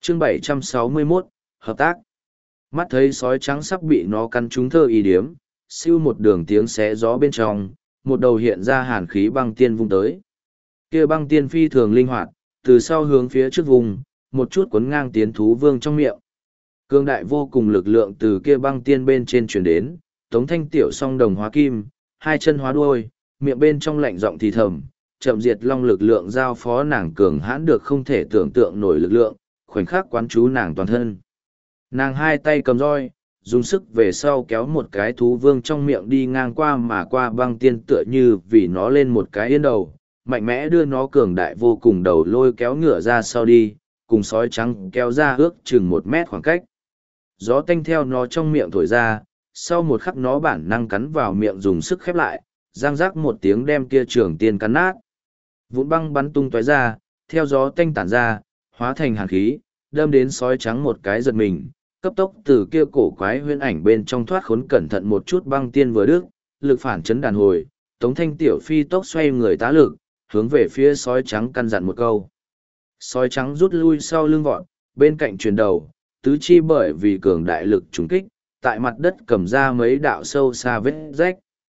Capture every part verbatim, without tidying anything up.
chương bảy trăm sáu mươi mốt, hợp tác. Mắt thấy sói trắng sắp bị nó cắn trúng thơ y điếm, siêu một đường tiếng xé gió bên trong, một đầu hiện ra hàn khí băng tiên vung tới. Kia băng tiên phi thường linh hoạt, từ sau hướng phía trước vùng, một chút cuốn ngang tiến thú vương trong miệng. Cương đại vô cùng lực lượng từ kia băng tiên bên trên chuyển đến, Tống Thanh Tiểu song đồng hóa kim, hai chân hóa đuôi, miệng bên trong lạnh giọng thì thầm, chậm diệt long lực lượng giao phó nàng cường hãn được không thể tưởng tượng nổi lực lượng, khoảnh khắc quán chú nàng toàn thân. Nàng hai tay cầm roi, dùng sức về sau kéo một cái thú vương trong miệng đi ngang qua mà qua băng tiên tựa như vì nó lên một cái yên đầu, mạnh mẽ đưa nó cường đại vô cùng đầu lôi kéo ngựa ra sau đi, cùng sói trắng kéo ra ước chừng một mét khoảng cách. Gió tanh theo nó trong miệng thổi ra, sau một khắc nó bản năng cắn vào miệng dùng sức khép lại, răng rác một tiếng đem kia trường tiên cắn nát. Vụn băng bắn tung tóe ra, theo gió tanh tản ra, hóa thành hàn khí, đâm đến sói trắng một cái giật mình, cấp tốc từ kia cổ quái huyễn ảnh bên trong thoát khốn cẩn thận một chút băng tiên vừa đứt, lực phản chấn đàn hồi, Tống Thanh Tiểu phi tốc xoay người tá lực, hướng về phía sói trắng căn dặn một câu. Sói trắng rút lui sau lưng vọt, bên cạnh chuyển đầu, tứ chi bởi vì cường đại lực trúng kích, tại mặt đất cầm ra mấy đạo sâu xa vết rách.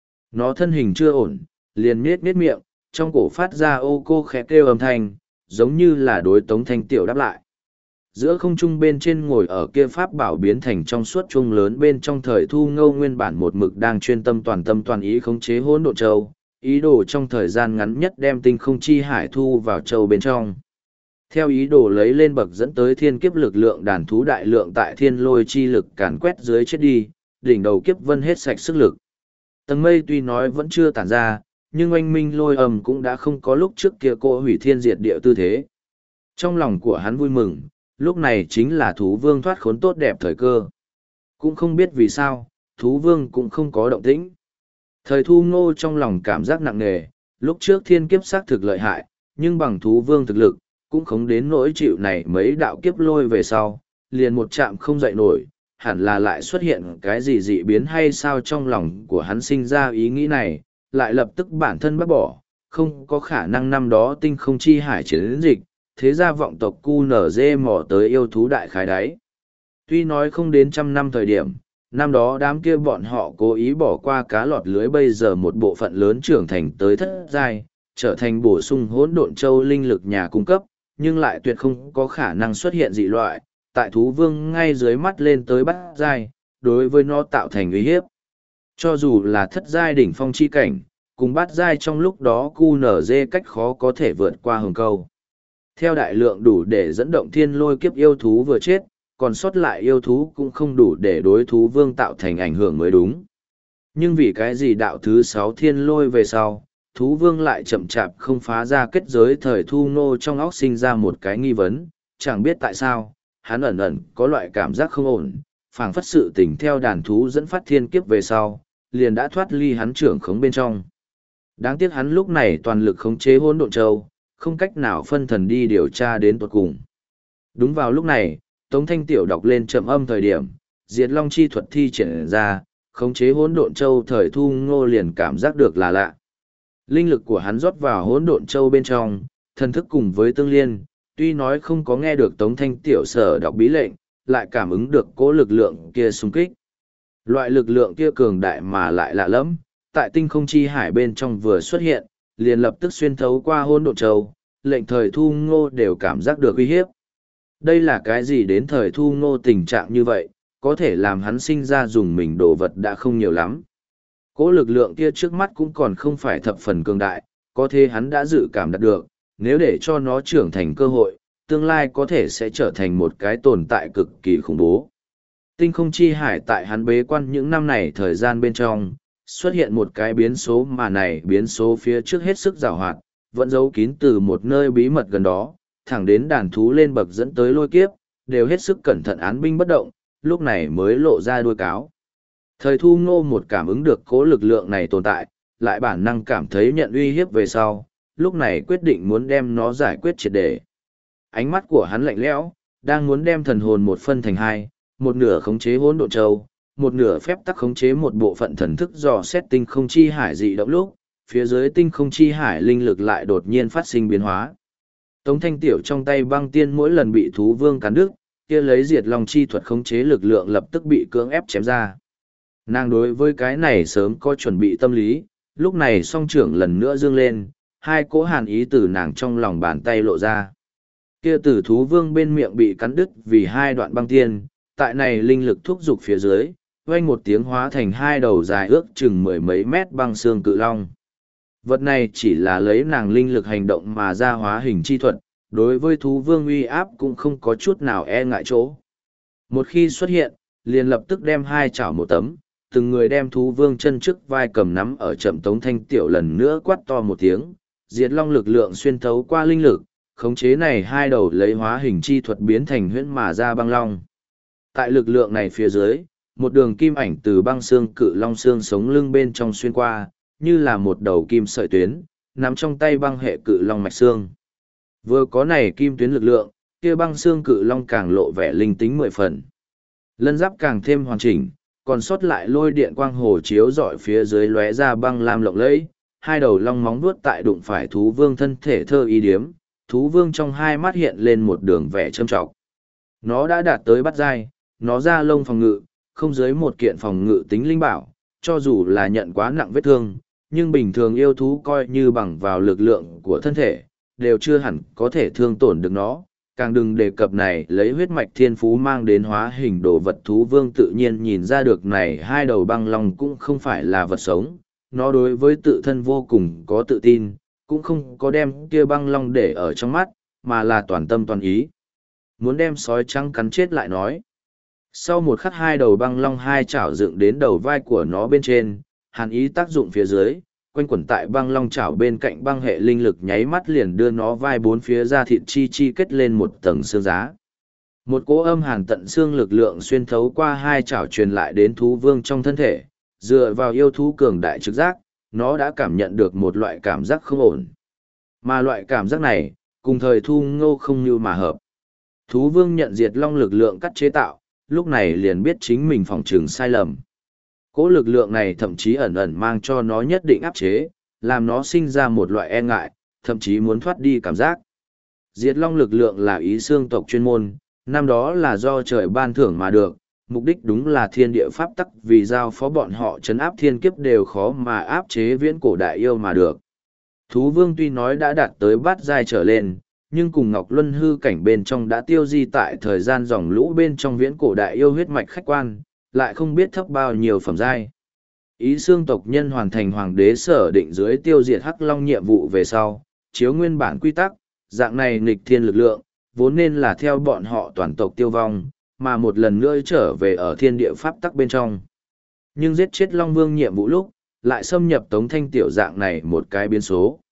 Nó thân hình chưa ổn, liền miết miết miệng, trong cổ phát ra ô cô khẽ kêu âm thanh, giống như là đối Tống Thanh Tiểu đáp lại. Giữa không trung bên trên ngồi ở kia pháp bảo biến thành trong suốt chuông lớn bên trong thời thu ngâu nguyên bản một mực đang chuyên tâm toàn tâm toàn ý khống chế hỗn độn châu, ý đồ trong thời gian ngắn nhất đem tinh không chi hải thu vào châu bên trong. Theo ý đồ lấy lên bậc dẫn tới thiên kiếp lực lượng đàn thú đại lượng tại thiên lôi chi lực càn quét dưới chết đi, đỉnh đầu kiếp vân hết sạch sức lực. Tầng mây tuy nói vẫn chưa tản ra, nhưng oanh minh lôi ầm cũng đã không có lúc trước kia cô hủy thiên diệt địa tư thế. Trong lòng của hắn vui mừng, lúc này chính là thú vương thoát khốn tốt đẹp thời cơ. Cũng không biết vì sao, thú vương cũng không có động tĩnh. Thời thu ngô trong lòng cảm giác nặng nề, lúc trước thiên kiếp xác thực lợi hại, nhưng bằng thú vương thực lực, cũng không đến nỗi chịu này mấy đạo kiếp lôi về sau, liền một chạm không dậy nổi, hẳn là lại xuất hiện cái gì dị biến hay sao trong lòng của hắn sinh ra ý nghĩ này, lại lập tức bản thân bác bỏ, không có khả năng năm đó tinh không chi hải chiến dịch, thế gia vọng tộc cu nở dê mò tới yêu thú đại khái đáy. Tuy nói không đến trăm năm thời điểm, năm đó đám kia bọn họ cố ý bỏ qua cá lọt lưới bây giờ một bộ phận lớn trưởng thành tới thất giai, trở thành bổ sung hỗn độn châu linh lực nhà cung cấp, nhưng lại tuyệt không có khả năng xuất hiện dị loại, tại thú vương ngay dưới mắt lên tới bát giai, đối với nó tạo thành uy hiếp. Cho dù là thất giai đỉnh phong chi cảnh, cùng bát giai trong lúc đó cu nở dê cách khó có thể vượt qua hừng câu. Theo đại lượng đủ để dẫn động thiên lôi kiếp yêu thú vừa chết, còn sót lại yêu thú cũng không đủ để đối thú vương tạo thành ảnh hưởng mới đúng. Nhưng vì cái gì đạo thứ sáu thiên lôi về sau, thú vương lại chậm chạp không phá ra kết giới thời thu nô trong óc sinh ra một cái nghi vấn, chẳng biết tại sao, hắn ẩn ẩn có loại cảm giác không ổn, phảng phất sự tình theo đàn thú dẫn phát thiên kiếp về sau, liền đã thoát ly hắn trưởng khống bên trong. Đáng tiếc hắn lúc này toàn lực khống chế hỗn độn châu, không cách nào phân thần đi điều tra đến tuột cùng. Đúng vào lúc này, Tống Thanh Tiểu đọc lên trầm âm thời điểm, Diệt Long chi thuật thi triển ra, khống chế hỗn độn châu thời thu ngô liền cảm giác được là lạ. Linh lực của hắn rót vào hỗn độn châu bên trong, thần thức cùng với tương liên, tuy nói không có nghe được Tống Thanh Tiểu sở đọc bí lệnh, lại cảm ứng được cố lực lượng kia xung kích. Loại lực lượng kia cường đại mà lại lạ lẫm, tại tinh không chi hải bên trong vừa xuất hiện, liền lập tức xuyên thấu qua hỗn độn châu, lệnh thời thu ngô đều cảm giác được uy hiếp. Đây là cái gì đến thời thu ngô tình trạng như vậy, có thể làm hắn sinh ra dùng mình đồ vật đã không nhiều lắm. Cố lực lượng kia trước mắt cũng còn không phải thập phần cường đại, có thể hắn đã dự cảm đạt được, nếu để cho nó trưởng thành cơ hội, tương lai có thể sẽ trở thành một cái tồn tại cực kỳ khủng bố. Tinh không chi hải tại hắn bế quan những năm này thời gian bên trong, xuất hiện một cái biến số mà này biến số phía trước hết sức giàu hoạt, vẫn giấu kín từ một nơi bí mật gần đó, thẳng đến đàn thú lên bậc dẫn tới lôi kiếp, đều hết sức cẩn thận án binh bất động, lúc này mới lộ ra đuôi cáo. Thời thu ngô một cảm ứng được cố lực lượng này tồn tại, lại bản năng cảm thấy nhận uy hiếp về sau, lúc này quyết định muốn đem nó giải quyết triệt để. Ánh mắt của hắn lạnh lẽo, đang muốn đem thần hồn một phân thành hai, một nửa khống chế hỗn độn châu, một nửa phép tắc khống chế một bộ phận thần thức dò xét tinh không chi hải dị động lúc, phía dưới tinh không chi hải linh lực lại đột nhiên phát sinh biến hóa. Tống Thanh Tiểu trong tay băng tiên mỗi lần bị thú vương cắn đứt, kia lấy diệt long chi thuật khống chế lực lượng lập tức bị cưỡng ép chém ra. Nàng đối với cái này sớm có chuẩn bị tâm lý, lúc này song trưởng lần nữa dương lên, hai cỗ hàn ý từ nàng trong lòng bàn tay lộ ra. Kia tử thú vương bên miệng bị cắn đứt vì hai đoạn băng tiên, tại này linh lực thúc dục phía dưới, vang một tiếng hóa thành hai đầu dài ước chừng mười mấy mét băng xương cự long. Vật này chỉ là lấy nàng linh lực hành động mà ra hóa hình chi thuật, đối với thú vương uy áp cũng không có chút nào e ngại chỗ. Một khi xuất hiện, liền lập tức đem hai chảo một tấm, từng người đem thú vương chân trước vai cầm nắm ở chậm Tống Thanh Tiểu lần nữa quát to một tiếng, diệt long lực lượng xuyên thấu qua linh lực, khống chế này hai đầu lấy hóa hình chi thuật biến thành huyễn mà ra băng long. Tại lực lượng này phía dưới, một đường kim ảnh từ băng xương cự long xương sống lưng bên trong xuyên qua, như là một đầu kim sợi tuyến, nắm trong tay băng hệ cự long mạch xương. Vừa có này kim tuyến lực lượng, kia băng xương cự long càng lộ vẻ linh tính mười phần. Lân giáp càng thêm hoàn chỉnh, còn sót lại lôi điện quang hồ chiếu rọi phía dưới lóe ra băng lam lộng lẫy, hai đầu long móng vuốt tại đụng phải thú vương thân thể thơ y điếm, thú vương trong hai mắt hiện lên một đường vẻ châm trọng. Nó đã đạt tới bắt giai, nó ra lông phòng ngự, không dưới một kiện phòng ngự tính linh bảo, cho dù là nhận quá nặng vết thương, nhưng bình thường yêu thú coi như bằng vào lực lượng của thân thể, đều chưa hẳn có thể thương tổn được nó, càng đừng đề cập này lấy huyết mạch thiên phú mang đến hóa hình đồ vật thú vương tự nhiên nhìn ra được này hai đầu băng long cũng không phải là vật sống, nó đối với tự thân vô cùng có tự tin, cũng không có đem kia băng long để ở trong mắt, mà là toàn tâm toàn ý. Muốn đem sói trắng cắn chết lại nói. Sau một khắc hai đầu băng long hai chảo dựng đến đầu vai của nó bên trên, hàn ý tác dụng phía dưới, quanh quẩn tại băng long chảo bên cạnh băng hệ linh lực nháy mắt liền đưa nó vai bốn phía ra thịt chi chi kết lên một tầng xương giá. Một cỗ âm hàn tận xương lực lượng xuyên thấu qua hai chảo truyền lại đến thú vương trong thân thể, dựa vào yêu thú cường đại trực giác, nó đã cảm nhận được một loại cảm giác không ổn. Mà loại cảm giác này, cùng thời thu ngô không như mà hợp. Thú vương nhận diệt long lực lượng cắt chế tạo, lúc này liền biết chính mình phòng trường sai lầm. Cỗ lực lượng này thậm chí ẩn ẩn mang cho nó nhất định áp chế, làm nó sinh ra một loại e ngại, thậm chí muốn thoát đi cảm giác. Diệt long lực lượng là ý xương tộc chuyên môn, năm đó là do trời ban thưởng mà được, mục đích đúng là thiên địa pháp tắc vì giao phó bọn họ chấn áp thiên kiếp đều khó mà áp chế viễn cổ đại yêu mà được. Thú vương tuy nói đã đạt tới bát giai trở lên, nhưng cùng Ngọc Luân hư cảnh bên trong đã tiêu di tại thời gian dòng lũ bên trong viễn cổ đại yêu huyết mạch khách quan, lại không biết thấp bao nhiêu phẩm giai. Ý xương tộc nhân hoàn thành hoàng đế sở định dưới tiêu diệt hắc long nhiệm vụ về sau, chiếu nguyên bản quy tắc, dạng này nghịch thiên lực lượng, vốn nên là theo bọn họ toàn tộc tiêu vong, mà một lần nữa trở về ở thiên địa pháp tắc bên trong. Nhưng giết chết Long Vương nhiệm vụ lúc, lại xâm nhập Tống Thanh Tiểu dạng này một cái biến số.